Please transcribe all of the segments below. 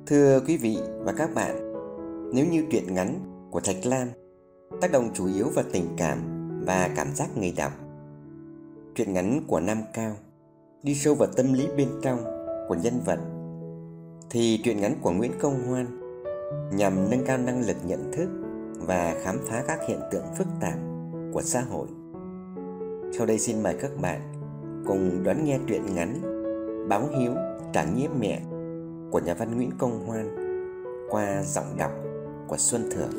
Thưa quý vị và các bạn, nếu như truyện ngắn của Thạch Lam tác động chủ yếu vào tình cảm và cảm giác người đọc, truyện ngắn của Nam Cao đi sâu vào tâm lý bên trong của nhân vật, thì truyện ngắn của Nguyễn Công Hoan nhằm nâng cao năng lực nhận thức và khám phá các hiện tượng phức tạp của xã hội. Sau đây xin mời các bạn cùng đón nghe truyện ngắn Báo Hiếu trả nghĩa mẹ của nhà văn Nguyễn Công Hoan qua giọng đọc của Xuân Thưởng.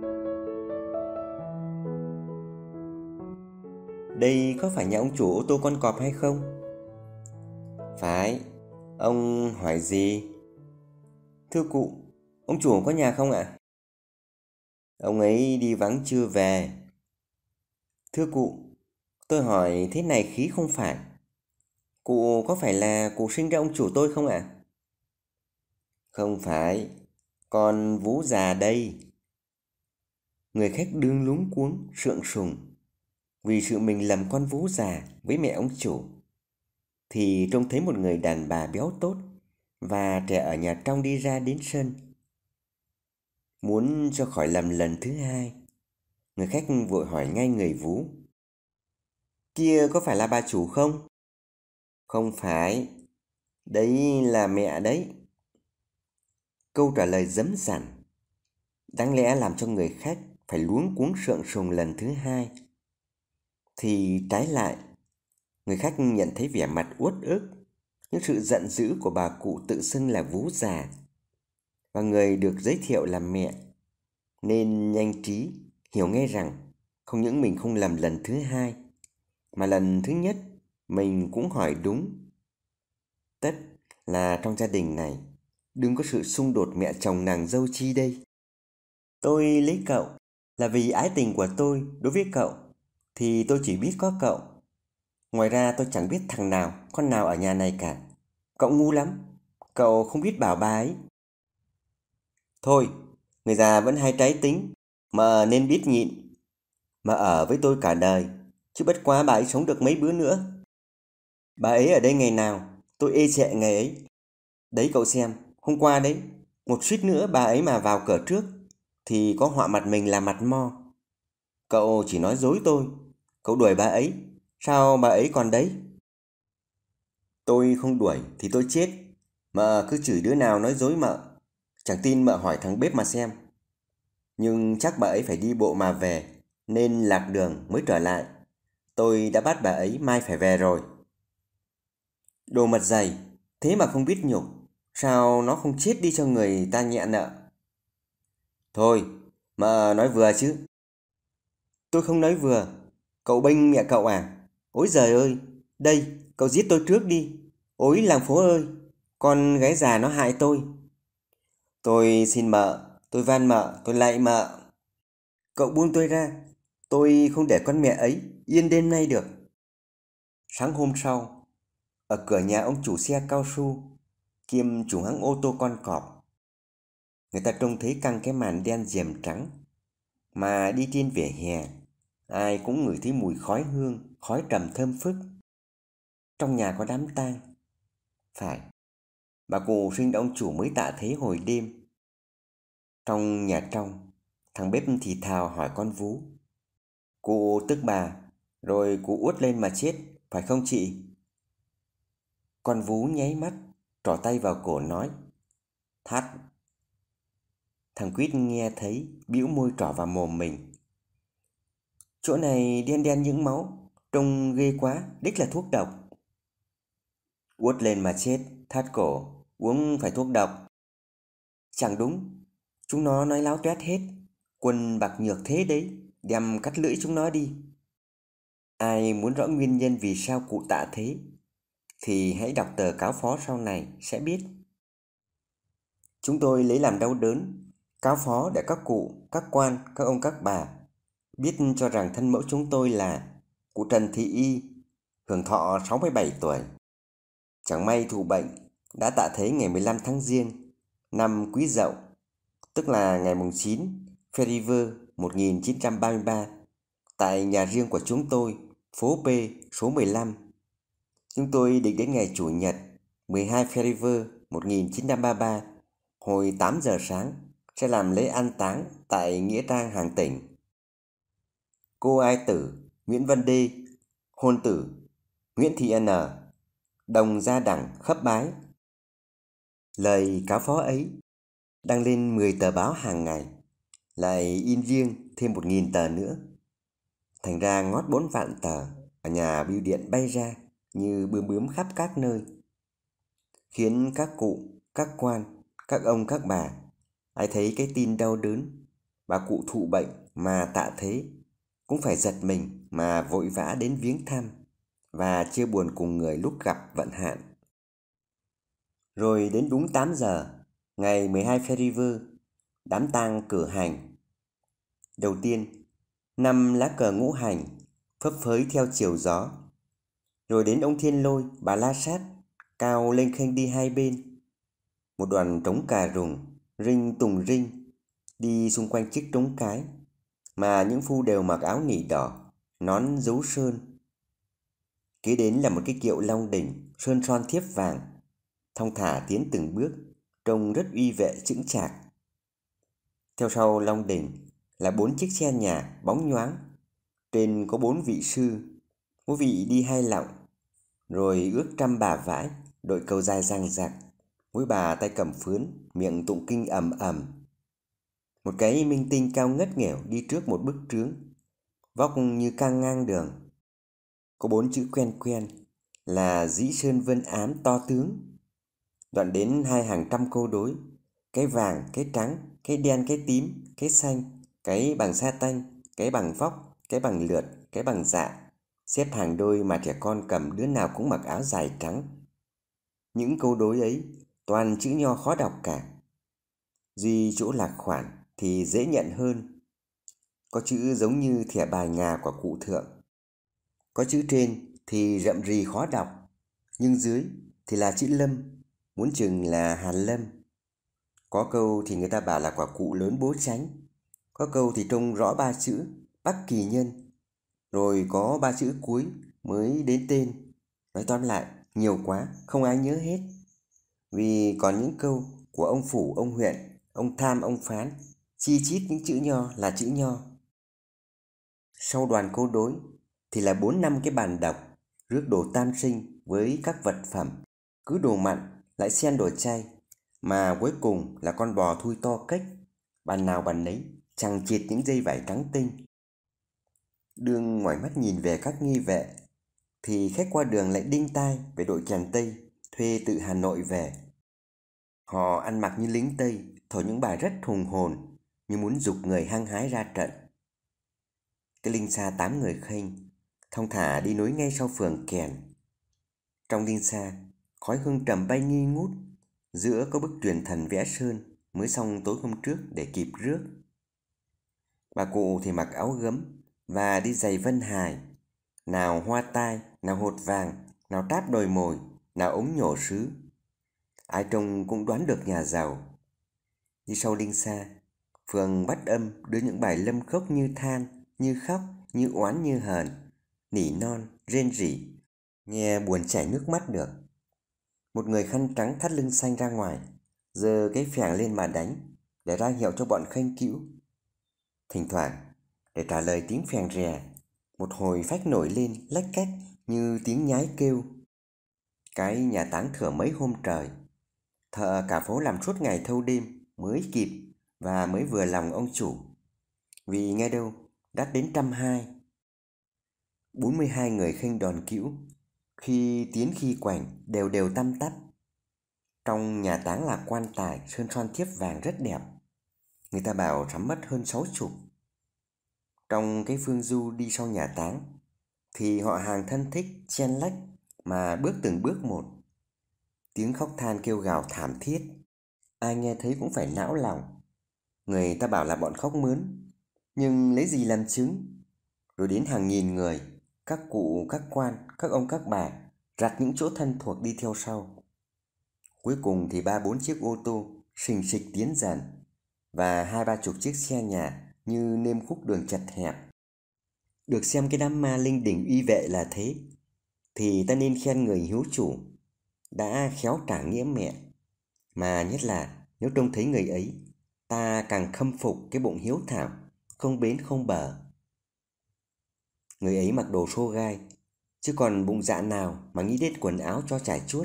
Đây có phải nhà ông chủ ô tô con cọp hay không? Phải. Ông hỏi gì? Thưa cụ, ông chủ có nhà không ạ? Ông ấy đi vắng chưa về. Thưa cụ, tôi hỏi thế này khí không phải. Cụ có phải là cụ sinh ra ông chủ tôi không ạ? Không phải, con Vú già đây. Người khách đương luống cuống, sượng sùng vì sự mình làm con Vú già với mẹ ông chủ, thì trông thấy một người đàn bà béo tốt và trẻ ở nhà trong đi ra đến sân. Muốn cho khỏi lầm lần thứ hai, người khách vội hỏi ngay người Vú: Kia có phải là bà chủ không? Không phải, đấy là mẹ đấy. Câu trả lời dấm dẳn, đáng lẽ làm cho người khách phải luống cuống sượng sùng lần thứ hai, thì trái lại, người khách nhận thấy vẻ mặt uất ức, những sự giận dữ của bà cụ tự xưng là Vú già và người được giới thiệu là mẹ, nên nhanh trí hiểu ngay rằng không những mình không làm lần thứ hai, mà lần thứ nhất mình cũng hỏi đúng. Tất là trong gia đình này đừng có sự xung đột mẹ chồng nàng dâu chi đây. Tôi lấy cậu là vì ái tình của tôi đối với cậu, thì tôi chỉ biết có cậu. Ngoài ra tôi chẳng biết thằng nào, con nào ở nhà này cả. Cậu ngu lắm, cậu không biết bảo bà ấy. Thôi, người già vẫn hay trái tính, mà nên biết nhịn. Mà ở với tôi cả đời, chứ bất quá bà ấy sống được mấy bữa nữa. Bà ấy ở đây ngày nào, tôi ê chệ ngày ấy. Đấy cậu xem, hôm qua đấy, một suýt nữa bà ấy mà vào cửa trước, thì có họa mặt mình là mặt mo. Cậu chỉ nói dối tôi, cậu đuổi bà ấy, sao bà ấy còn đấy? Tôi không đuổi thì tôi chết, mà cứ chửi đứa nào nói dối mợ. Chẳng tin mợ hỏi thằng bếp mà xem. Nhưng chắc bà ấy phải đi bộ mà về, nên lạc đường mới trở lại. Tôi đã bắt bà ấy mai phải về rồi. Đồ mật dày, thế mà không biết nhục, sao nó không chết đi cho người ta nhẹ nợ? Thôi, mợ nói vừa chứ. Tôi không nói vừa, cậu bênh mẹ cậu à? Ôi giời ơi, đây, cậu giết tôi trước đi. Ôi làng phố ơi, con gái già nó hại tôi. Tôi xin mợ, tôi van mợ, tôi lạy mợ. Cậu buông tôi ra, tôi không để con mẹ ấy yên đêm nay được. Sáng hôm sau, ở cửa nhà ông chủ xe cao su kiêm chủ hãng ô tô con cọp, người ta trông thấy căng cái màn đen diềm trắng, mà đi trên vỉa hè ai cũng ngửi thấy mùi khói hương, khói trầm thơm phức. Trong nhà có đám tang. Phải, bà cụ sinh ông chủ mới tạ thế hồi đêm. Trong nhà trong, thằng bếp thì thào hỏi con Vú: Cụ tức bà, rồi cụ uất lên mà chết, phải không chị? Con Vú nháy mắt, trỏ tay vào cổ nói: Thắt. Thằng Quýt nghe thấy, bĩu môi trỏ vào mồm mình: Chỗ này đen đen những máu, trông ghê quá, đích là thuốc độc. Uất lên mà chết, thắt cổ, uống phải thuốc độc. Chẳng đúng, chúng nó nói láo toét hết, quần bạc nhược thế đấy, đem cắt lưỡi chúng nó đi. Ai muốn rõ nguyên nhân vì sao cụ tạ thế, thì hãy đọc tờ cáo phó sau này sẽ biết. Chúng tôi lấy làm đau đớn cáo phó để các cụ, các quan, các ông các bà biết cho rằng thân mẫu chúng tôi là cụ Trần Thị Y, hưởng thọ 67 tuổi. Chẳng may thụ bệnh, đã tạ thế ngày 15 tháng Giêng, năm Quý Dậu, tức là ngày 9 Feriver 1933, tại nhà riêng của chúng tôi, phố P, số 15. Chúng tôi định đến ngày Chủ nhật 12 Feriver 1933 Hồi 8 giờ sáng sẽ làm lễ an táng tại nghĩa trang Hàng Tỉnh. Cô ai tử Nguyễn Văn Đê, hôn tử Nguyễn Thị N, đồng gia đẳng khấp bái. Lời cáo phó ấy đăng lên 10 tờ báo hàng ngày, lại in riêng thêm 1.000 tờ nữa. Thành ra ngót 4 vạn tờ ở nhà bưu điện bay ra như bướm bướm khắp các nơi, khiến các cụ, các quan, các ông, các bà ai thấy cái tin đau đớn bà cụ thụ bệnh mà tạ thế cũng phải giật mình mà vội vã đến viếng thăm và chia buồn cùng người lúc gặp vận hạn. Rồi đến đúng 8 giờ ngày 12 Feriver, đám tang cử hành. Đầu tiên, 5 lá cờ ngũ hành phấp phới theo chiều gió. Rồi đến ông Thiên Lôi, bà La Sát cao lên khênh đi hai bên. Một đoàn trống cà rùng, rinh tùng rinh đi xung quanh chiếc trống cái, mà những phu đều mặc áo nỉ đỏ, nón dấu sơn. Kế đến là một cái kiệu long đỉnh sơn son thiếp vàng, thong thả tiến từng bước, trông rất uy vệ chững chạc. Theo sau long đỉnh là 4 chiếc xe nhà bóng nhoáng, trên có 4 vị sư, mỗi vị đi 2 lọng, rồi ước trăm bà vãi, đội cầu dài dằng dặc, mỗi bà tay cầm phướn, miệng tụng kinh ầm ầm. Một cái minh tinh cao ngất nghèo đi trước một bức trướng, vóc như căng ngang đường. Có 4 chữ quen quen là Dĩ Sơn Vân Ám to tướng. Đoạn đến 2 hàng trăm câu đối, cái vàng, cái trắng, cái đen, cái tím, cái xanh, cái bằng sa tanh, cái bằng vóc, cái bằng lượt, cái bằng dạ, xếp hàng đôi mà trẻ con cầm đứa nào cũng mặc áo dài trắng. Những câu đối ấy toàn chữ nho khó đọc cả, duy chỗ lạc khoản thì dễ nhận hơn. Có chữ giống như thẻ bài ngà của cụ thượng, có chữ trên thì rậm rì khó đọc, nhưng dưới thì là chữ Lâm, muốn chừng là Hàn Lâm. Có câu thì người ta bảo là quả cụ lớn bố tránh, có câu thì trông rõ 3 chữ Bắc Kỳ Nhân, rồi có 3 chữ cuối mới đến tên. Nói tóm lại, nhiều quá, không ai nhớ hết. Vì còn những câu của ông Phủ, ông Huyện, ông Tham, ông Phán, chi chít những chữ nho là chữ nho. Sau đoàn câu đối thì là 4-5 cái bàn đọc, rước đồ tam sinh với các vật phẩm, cứ đồ mặn lại xen đồ chay, mà cuối cùng là con bò thui to cách, bàn nào bàn nấy chằng chịt những dây vải trắng tinh. Đương ngoảnh mắt nhìn về các nghi vệ thì khách qua đường lại đinh tai về đội kèn Tây thuê từ Hà Nội về. Họ ăn mặc như lính Tây, thổi những bài rất hùng hồn, như muốn giục người hăng hái ra trận. Cái linh xa 8 người khênh thong thả đi nối ngay sau phường kèn. Trong linh xa, khói hương trầm bay nghi ngút, giữa có bức truyền thần vẽ sơn mới xong tối hôm trước để kịp rước. Bà cụ thì mặc áo gấm và đi giày vân hài, nào hoa tai, nào hột vàng, nào táp đồi mồi, nào ống nhổ sứ. Ai trông cũng đoán được nhà giàu. Đi sau linh xa, phường Bát Âm đưa những bài lâm khốc như than, như khóc, như oán, như hờn, nỉ non, rên rỉ, nghe buồn chảy nước mắt được. Một người khăn trắng thắt lưng xanh ra ngoài, giơ cái phèng lên mà đánh, để ra hiệu cho bọn khanh cữu. Thỉnh thoảng, để trả lời tiếng phèng rè, một hồi phách nổi lên lách cách như tiếng nhái kêu. Cái nhà táng thửa mấy hôm trời, thợ cả phố làm suốt ngày thâu đêm mới kịp và mới vừa lòng ông chủ. Vì nghe đâu đắt đến 120. 42 người khênh đòn cữu, khi tiến khi quảnh đều đều tăm tắp. Trong nhà táng là quan tài sơn son thiếp vàng rất đẹp, người ta bảo sắm mất hơn 60. Trong cái phương du đi sau nhà táng thì họ hàng thân thích chen lách mà bước từng bước một. Tiếng khóc than kêu gào thảm thiết, ai nghe thấy cũng phải não lòng. Người ta bảo là bọn khóc mướn, nhưng lấy gì làm chứng? Rồi đến hàng nghìn người, các cụ, các quan, các ông, các bà rặt những chỗ thân thuộc đi theo sau. Cuối cùng thì 3-4 chiếc ô tô xình xịch tiến dần, và 20-30 chiếc xe nhà như nêm khúc đường chật hẹp. Được xem cái đám ma linh đình uy vệ là thế, thì ta nên khen người hiếu chủ đã khéo trả nghĩa mẹ, mà nhất là Nếu trông thấy người ấy, ta càng khâm phục cái bụng hiếu thảo, không bến không bờ. Người ấy mặc đồ xô gai, chứ còn bụng dạ nào mà nghĩ đến quần áo cho trải chuốt.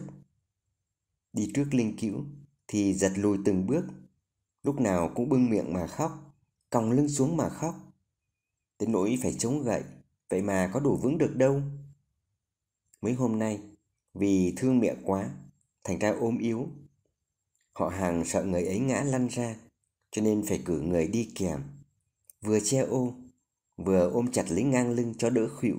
Đi trước linh cữu thì giật lùi từng bước, lúc nào cũng bưng miệng mà khóc, còng lưng xuống mà khóc. Đến nỗi phải chống gậy, vậy mà có đủ vững được đâu. Mấy hôm nay, vì thương mẹ quá, thành ra ốm yếu. Họ hàng sợ người ấy ngã lăn ra, cho nên phải cử người đi kèm, vừa che ô, vừa ôm chặt lấy ngang lưng cho đỡ khuỵu.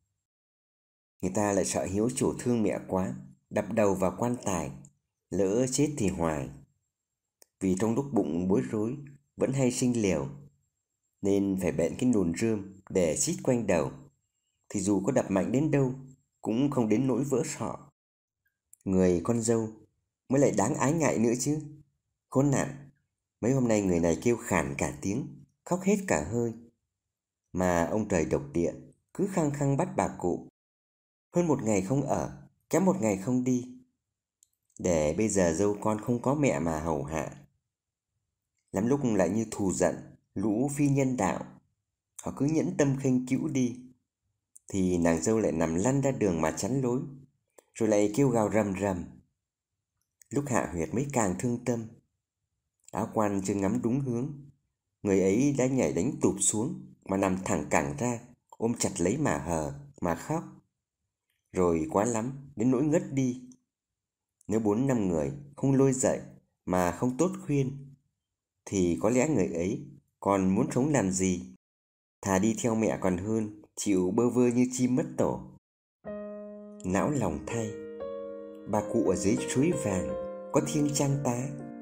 Người ta lại sợ hiếu chủ thương mẹ quá, đập đầu vào quan tài, lỡ chết thì hoài. Vì trong lúc bụng bối rối, vẫn hay sinh liều, nên phải bện cái nùn rơm để xít quanh đầu, thì dù có đập mạnh đến đâu, cũng không đến nỗi vỡ sọ. Người con dâu mới lại đáng ái ngại nữa chứ. Khốn nạn, mấy hôm nay người này kêu khản cả tiếng, khóc hết cả hơi. Mà ông trời độc địa cứ khăng khăng bắt bà cụ. Hơn một ngày không ở, kém một ngày không đi, để bây giờ dâu con không có mẹ mà hầu hạ. Lắm lúc lại như thù giận lũ phi nhân đạo, họ cứ nhẫn tâm khênh cữu đi, thì nàng dâu lại nằm lăn ra đường mà chắn lối, rồi lại kêu gào rầm rầm. Lúc hạ huyệt mới càng thương tâm. Áo quan chưa ngắm đúng hướng, người ấy đã nhảy đánh tụp xuống mà nằm thẳng cẳng ra, ôm chặt lấy mà hờ, mà khóc. Rồi quá lắm, đến nỗi ngất đi. Nếu 4-5 người không lôi dậy mà không tốt khuyên, thì có lẽ người ấy còn muốn sống làm gì. Thà đi theo mẹ còn hơn chịu bơ vơ như chim mất tổ. Não lòng thay, bà cụ ở dưới suối vàng có thiên trang tá.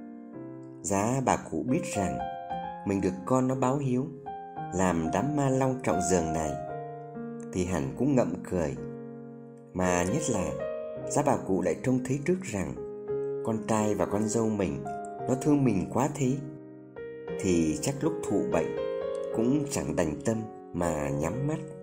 Giá bà cụ biết rằng mình được con nó báo hiếu, làm đám ma long trọng giường này, thì hẳn cũng ngậm cười. Mà nhất là giá bà cụ lại trông thấy trước rằng con trai và con dâu mình nó thương mình quá thế, thì chắc lúc thụ bệnh cũng chẳng đành tâm mà nhắm mắt.